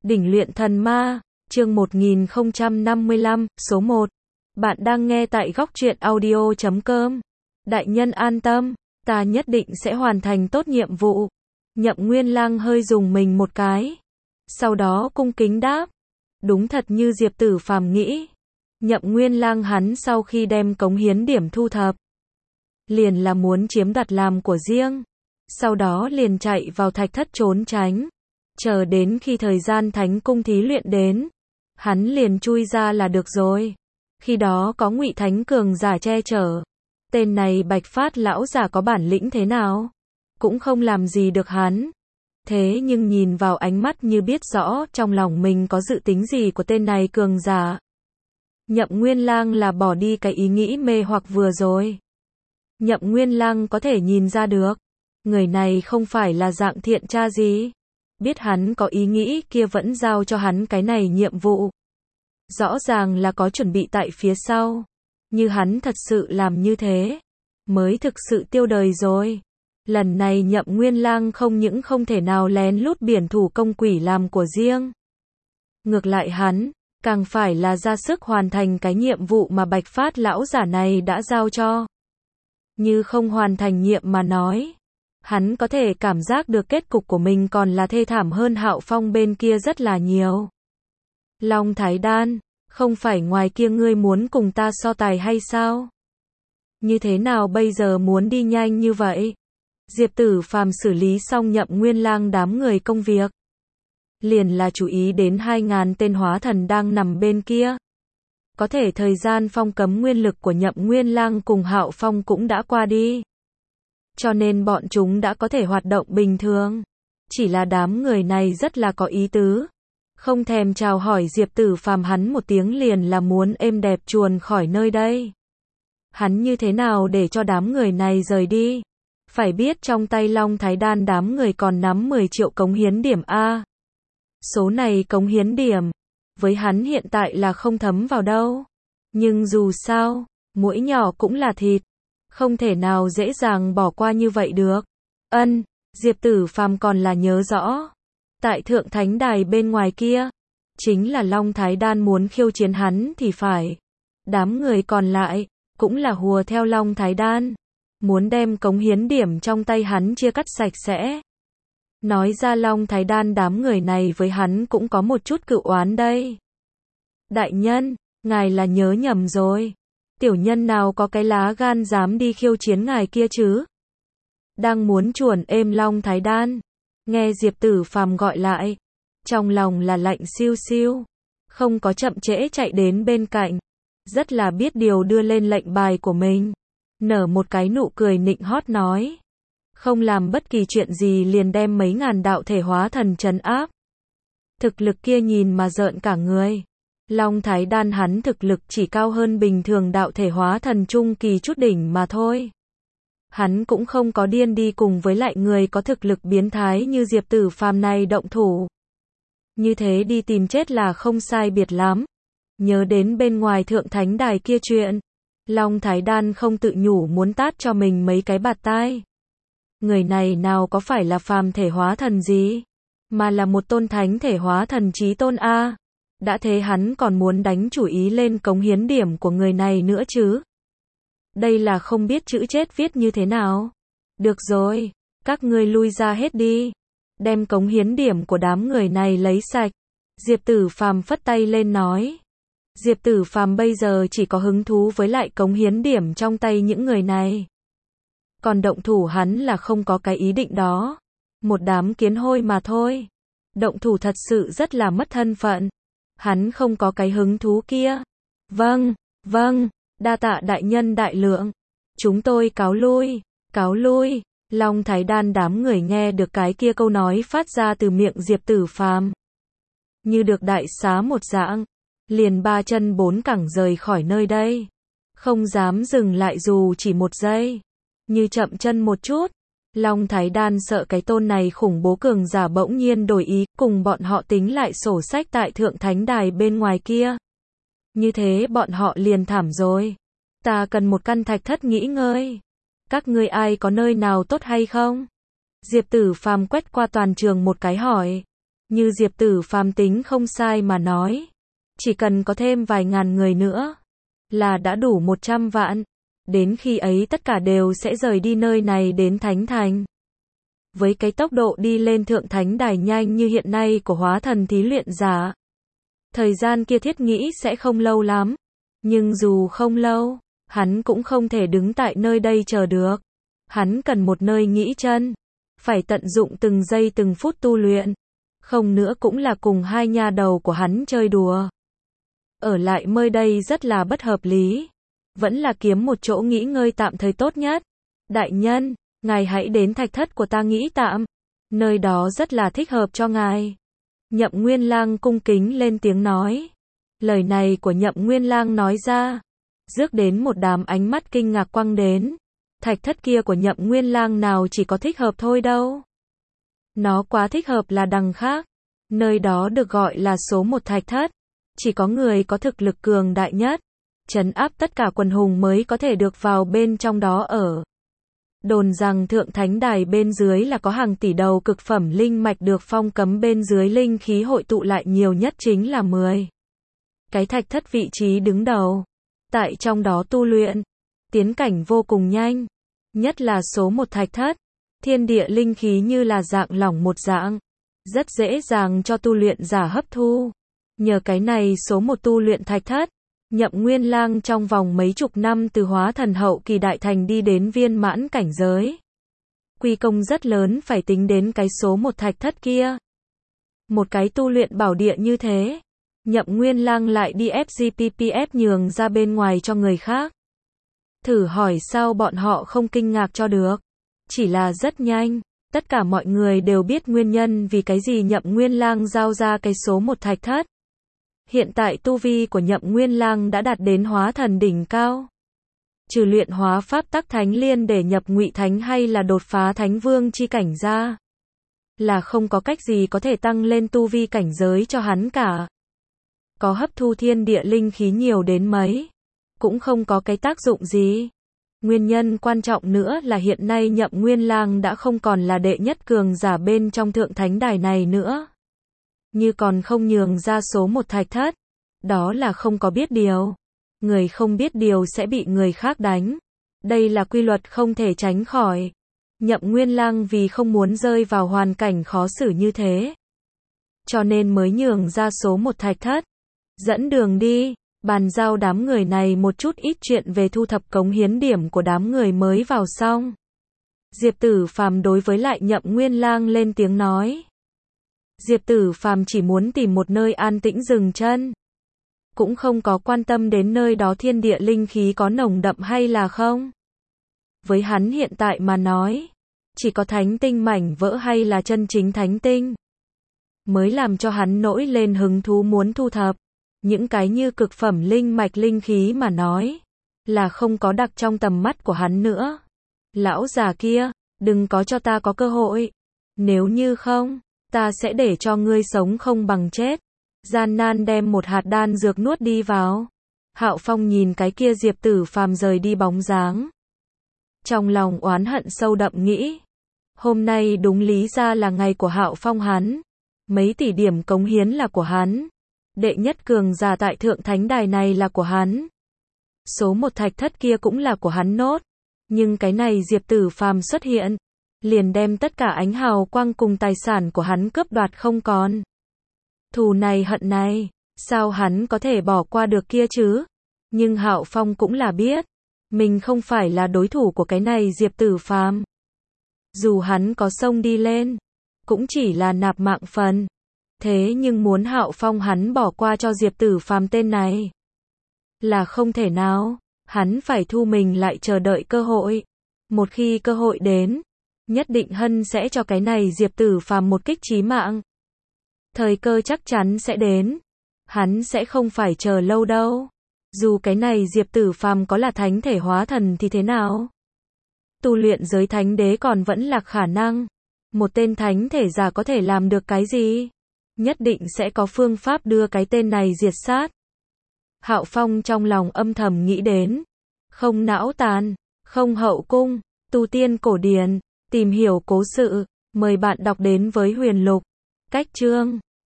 Đỉnh luyện thần ma, chương 1055, số 1. Bạn đang nghe tại góc truyện audio.com. Đại nhân an tâm, ta nhất định sẽ hoàn thành tốt nhiệm vụ. Nhậm Nguyên Lang hơi rùng mình một cái. Sau đó cung kính đáp. Đúng thật như Diệp Tử Phàm nghĩ. Nhậm Nguyên Lang hắn sau khi đem cống hiến điểm thu thập, liền là muốn chiếm đoạt làm của riêng. Sau đó liền chạy vào thạch thất trốn tránh. Chờ đến khi thời gian thánh cung thí luyện đến, hắn liền chui ra là được rồi. Khi đó có Ngụy Thánh cường giả che chở, tên này Bạch Phát lão giả có bản lĩnh thế nào, cũng không làm gì được hắn. Thế nhưng nhìn vào ánh mắt như biết rõ trong lòng mình có dự tính gì của tên này cường giả. Nhậm Nguyên Lang là bỏ đi cái ý nghĩ mê hoặc vừa rồi. Nhậm Nguyên Lang có thể nhìn ra được, người này không phải là dạng thiện tra gì. Biết hắn có ý nghĩ kia vẫn giao cho hắn cái này nhiệm vụ. Rõ ràng là có chuẩn bị tại phía sau. Như hắn thật sự làm như thế, mới thực sự tiêu đời rồi. Lần này Nhậm Nguyên Lang không những không thể nào lén lút biển thủ công quỷ làm của riêng. Ngược lại hắn, càng phải là ra sức hoàn thành cái nhiệm vụ mà Bạch Phát lão giả này đã giao cho. Như không hoàn thành nhiệm mà nói, hắn có thể cảm giác được kết cục của mình còn là thê thảm hơn Hạo Phong bên kia rất là nhiều. Long Thái Đan, không phải ngoài kia ngươi muốn cùng ta so tài hay sao? Như thế nào bây giờ muốn đi nhanh như vậy? Diệp Tử Phàm xử lý xong Nhậm Nguyên Lang đám người công việc, liền là chú ý đến 2000 tên hóa thần đang nằm bên kia. Có thể thời gian phong cấm nguyên lực của Nhậm Nguyên Lang cùng Hạo Phong cũng đã qua đi, cho nên bọn chúng đã có thể hoạt động bình thường. Chỉ là đám người này rất là có ý tứ, không thèm chào hỏi Diệp Tử Phàm hắn một tiếng liền là muốn êm đẹp chuồn khỏi nơi đây. Hắn như thế nào để cho đám người này rời đi? Phải biết trong tay Long Thái Đan đám người còn nắm 10 triệu cống hiến điểm A. Số này cống hiến điểm, với hắn hiện tại là không thấm vào đâu. Nhưng dù sao, muỗi nhỏ cũng là thịt, không thể nào dễ dàng bỏ qua như vậy được. Diệp Tử Phàm còn là nhớ rõ. Tại Thượng Thánh Đài bên ngoài kia, chính là Long Thái Đan muốn khiêu chiến hắn thì phải. Đám người còn lại, cũng là hùa theo Long Thái Đan, muốn đem cống hiến điểm trong tay hắn chia cắt sạch sẽ. Nói ra Long Thái Đan đám người này với hắn cũng có một chút cựu oán đây. Đại nhân, ngài là nhớ nhầm rồi. Tiểu nhân nào có cái lá gan dám đi khiêu chiến ngài kia chứ? Đang muốn chuồn êm Long Thái Đan, nghe Diệp Tử Phàm gọi lại, trong lòng là lạnh siêu siêu, không có chậm trễ chạy đến bên cạnh, rất là biết điều đưa lên lệnh bài của mình, nở một cái nụ cười nịnh hót nói, không làm bất kỳ chuyện gì liền đem mấy ngàn đạo thể hóa thần trấn áp. Thực lực kia nhìn mà rợn cả người. Long Thái Đan hắn thực lực chỉ cao hơn bình thường đạo thể hóa thần trung kỳ chút đỉnh mà thôi. Hắn cũng không có điên đi cùng với lại người có thực lực biến thái như Diệp Tử Phàm này động thủ. Như thế đi tìm chết là không sai biệt lắm. Nhớ đến bên ngoài Thượng Thánh Đài kia chuyện, Long Thái Đan không tự nhủ muốn tát cho mình mấy cái bạt tai. Người này nào có phải là phàm thể hóa thần gì, mà là một tôn thánh thể hóa thần chí tôn A. Đã thế hắn còn muốn đánh chủ ý lên cống hiến điểm của người này nữa chứ. Đây là không biết chữ chết viết như thế nào. Được rồi, các ngươi lui ra hết đi. Đem cống hiến điểm của đám người này lấy sạch. Diệp Tử Phàm phất tay lên nói. Diệp Tử Phàm bây giờ chỉ có hứng thú với lại cống hiến điểm trong tay những người này. Còn động thủ hắn là không có cái ý định đó. Một đám kiến hôi mà thôi. Động thủ thật sự rất là mất thân phận. Hắn không có cái hứng thú kia. Vâng, đa tạ đại nhân đại lượng. Chúng tôi cáo lui. Long Thái Đan đám người nghe được cái kia câu nói phát ra từ miệng Diệp Tử Phàm, như được đại xá một dạng, liền ba chân bốn cẳng rời khỏi nơi đây. Không dám dừng lại dù chỉ một giây. Như chậm chân một chút, Long Thái Đan sợ cái tôn này khủng bố cường giả bỗng nhiên đổi ý, cùng bọn họ tính lại sổ sách tại Thượng Thánh Đài bên ngoài kia. Như thế bọn họ liền thảm rồi. Ta cần một căn thạch thất nghỉ ngơi. Các ngươi ai có nơi nào tốt hay không? Diệp Tử Phàm quét qua toàn trường một cái hỏi. Như Diệp Tử Phàm tính không sai mà nói, chỉ cần có thêm vài ngàn người nữa là đã đủ 100 vạn. Đến khi ấy tất cả đều sẽ rời đi nơi này đến Thánh Thành. Với cái tốc độ đi lên thượng thánh đài nhanh như hiện nay của hóa thần thí luyện giả, thời gian kia thiết nghĩ sẽ không lâu lắm. Nhưng dù không lâu, hắn cũng không thể đứng tại nơi đây chờ được. Hắn cần một nơi nghỉ chân, phải tận dụng từng giây từng phút tu luyện. Không nữa cũng là cùng hai nha đầu của hắn chơi đùa. Ở lại nơi đây rất là bất hợp lý. Vẫn là kiếm một chỗ nghỉ ngơi tạm thời tốt nhất. Đại nhân, ngài hãy đến thạch thất của ta nghỉ tạm. Nơi đó rất là thích hợp cho ngài. Nhậm Nguyên Lang cung kính lên tiếng nói. Lời này của Nhậm Nguyên Lang nói ra, rước đến một đám ánh mắt kinh ngạc quăng đến. Thạch thất kia của Nhậm Nguyên Lang nào chỉ có thích hợp thôi đâu. Nó quá thích hợp là đằng khác. Nơi đó được gọi là số 1 thạch thất. Chỉ có người có thực lực cường đại nhất, trấn áp tất cả quần hùng mới có thể được vào bên trong đó ở. Đồn rằng thượng thánh đài bên dưới là có hàng tỷ đầu cực phẩm linh mạch được phong cấm, bên dưới linh khí hội tụ lại nhiều nhất chính là 10 cái thạch thất vị trí đứng đầu. Tại trong đó tu luyện, tiến cảnh vô cùng nhanh. Nhất là số 1 thạch thất, thiên địa linh khí như là dạng lỏng một dạng, rất dễ dàng cho tu luyện giả hấp thu. Nhờ cái này số 1 tu luyện thạch thất, Nhậm Nguyên Lang trong vòng mấy chục năm từ hóa thần hậu kỳ đại thành đi đến viên mãn cảnh giới. Quy công rất lớn phải tính đến cái số 1 thạch thất kia. Một cái tu luyện bảo địa như thế, Nhậm Nguyên Lang lại đi FGPPF nhường ra bên ngoài cho người khác. Thử hỏi sao bọn họ không kinh ngạc cho được. Chỉ là rất nhanh, tất cả mọi người đều biết nguyên nhân vì cái gì Nhậm Nguyên Lang giao ra cái số 1 thạch thất. Hiện tại tu vi của Nhậm Nguyên Lang đã đạt đến hóa thần đỉnh cao. Trừ luyện hóa pháp tắc thánh liên để nhập ngụy thánh hay là đột phá thánh vương chi cảnh ra, là không có cách gì có thể tăng lên tu vi cảnh giới cho hắn cả. Có hấp thu thiên địa linh khí nhiều đến mấy, cũng không có cái tác dụng gì. Nguyên nhân quan trọng nữa là hiện nay Nhậm Nguyên Lang đã không còn là đệ nhất cường giả bên trong thượng thánh đài này nữa. Như còn không nhường ra số 1 thạch thất, đó là không có biết điều. Người không biết điều sẽ bị người khác đánh. Đây là quy luật không thể tránh khỏi. Nhậm Nguyên Lang vì không muốn rơi vào hoàn cảnh khó xử như thế, cho nên mới nhường ra số 1 thạch thất. Dẫn đường đi, bàn giao đám người này một chút ít chuyện về thu thập cống hiến điểm của đám người mới vào xong. Diệp Tử Phàm đối với lại Nhậm Nguyên Lang lên tiếng nói. Diệp Tử Phàm chỉ muốn tìm một nơi an tĩnh dừng chân, cũng không có quan tâm đến nơi đó thiên địa linh khí có nồng đậm hay là không. Với hắn hiện tại mà nói, chỉ có thánh tinh mảnh vỡ hay là chân chính thánh tinh mới làm cho hắn nổi lên hứng thú muốn thu thập. Những cái như cực phẩm linh mạch linh khí mà nói, là không có đặt trong tầm mắt của hắn nữa. Lão già kia, đừng có cho ta có cơ hội. Nếu như không, ta sẽ để cho ngươi sống không bằng chết. Gian nan đem một hạt đan dược nuốt đi vào. Hạo Phong nhìn cái kia Diệp Tử Phàm rời đi bóng dáng, trong lòng oán hận sâu đậm nghĩ. Hôm nay đúng lý ra là ngày của Hạo Phong hắn. Mấy tỷ điểm cống hiến là của hắn. Đệ nhất cường giả tại thượng thánh đài này là của hắn. Số 1 thạch thất kia cũng là của hắn nốt. Nhưng cái này Diệp Tử Phàm xuất hiện, liền đem tất cả ánh hào quang cùng tài sản của hắn cướp đoạt không còn. Thù này hận này, sao hắn có thể bỏ qua được kia chứ? Nhưng Hạo Phong cũng là biết, mình không phải là đối thủ của cái này Diệp Tử Phàm. Dù hắn có xông đi lên, cũng chỉ là nạp mạng phần. Thế nhưng muốn Hạo Phong hắn bỏ qua cho Diệp Tử Phàm tên này là không thể nào. Hắn phải thu mình lại chờ đợi cơ hội. Một khi cơ hội đến, nhất định Hân sẽ cho cái này Diệp Tử Phàm một kích chí mạng. Thời cơ chắc chắn sẽ đến. Hắn sẽ không phải chờ lâu đâu. Dù cái này Diệp Tử Phàm có là thánh thể hóa thần thì thế nào? Tu luyện giới thánh đế còn vẫn là khả năng. Một tên thánh thể giả có thể làm được cái gì? Nhất định sẽ có phương pháp đưa cái tên này diệt sát. Hạo Phong trong lòng âm thầm nghĩ đến. Không não tàn, không hậu cung, tu tiên cổ điển, tìm hiểu cố sự, mời bạn đọc đến với Huyền Lục. cách chương